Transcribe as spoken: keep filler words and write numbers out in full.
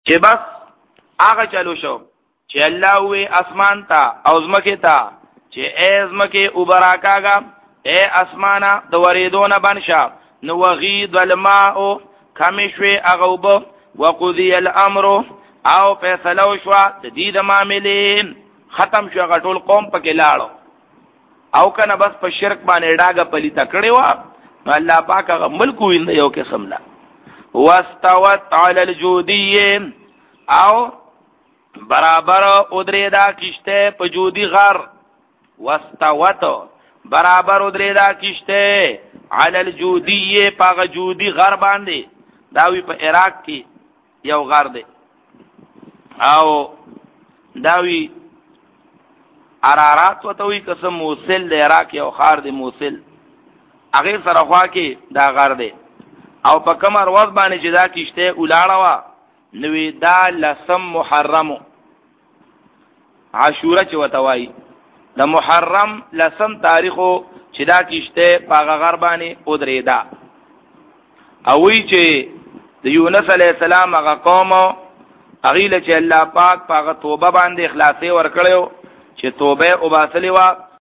چې بس هغه چلو شو چې الله وی اسمان تا او زمکه تا چې ای زمکه وبراکاګه اے اسمانه د وریدونه بنشا نو وغید الماء کمشوی اغوب وقضی الامر او فیصلو شوا تدید معاملین ختم شو غټول قوم پکې لاړو او کنه بس په شرک باندې ډاګه پلی تکړه وا الله پاک هغه ملک ویل یو قسم لا واستوت علی الجودی او برابر ادریدا کشته په جودی غر واستوت برابر ادریدا کشته علی الجودی پاغه جودی غر باندې داوی په عراق کې یو غر دی او داوی عرارات وتوی قسم موصل د عراق یو خار دی موصل هغه سره خوا کې دا غر دی او په کمر ورځ باندې چې دا کشته ولاړه وا نوې دا لسم محرم عاشوره چې وتوای د محرم لسم تاریخو چې دا کشته پاغه غر باندې ودریدا او وی چې د یونس علی السلام هغه قوم اغیله چې الله پاک پاغه توبه باندې اخلاصي ور کړو چې توبه او باسلی وا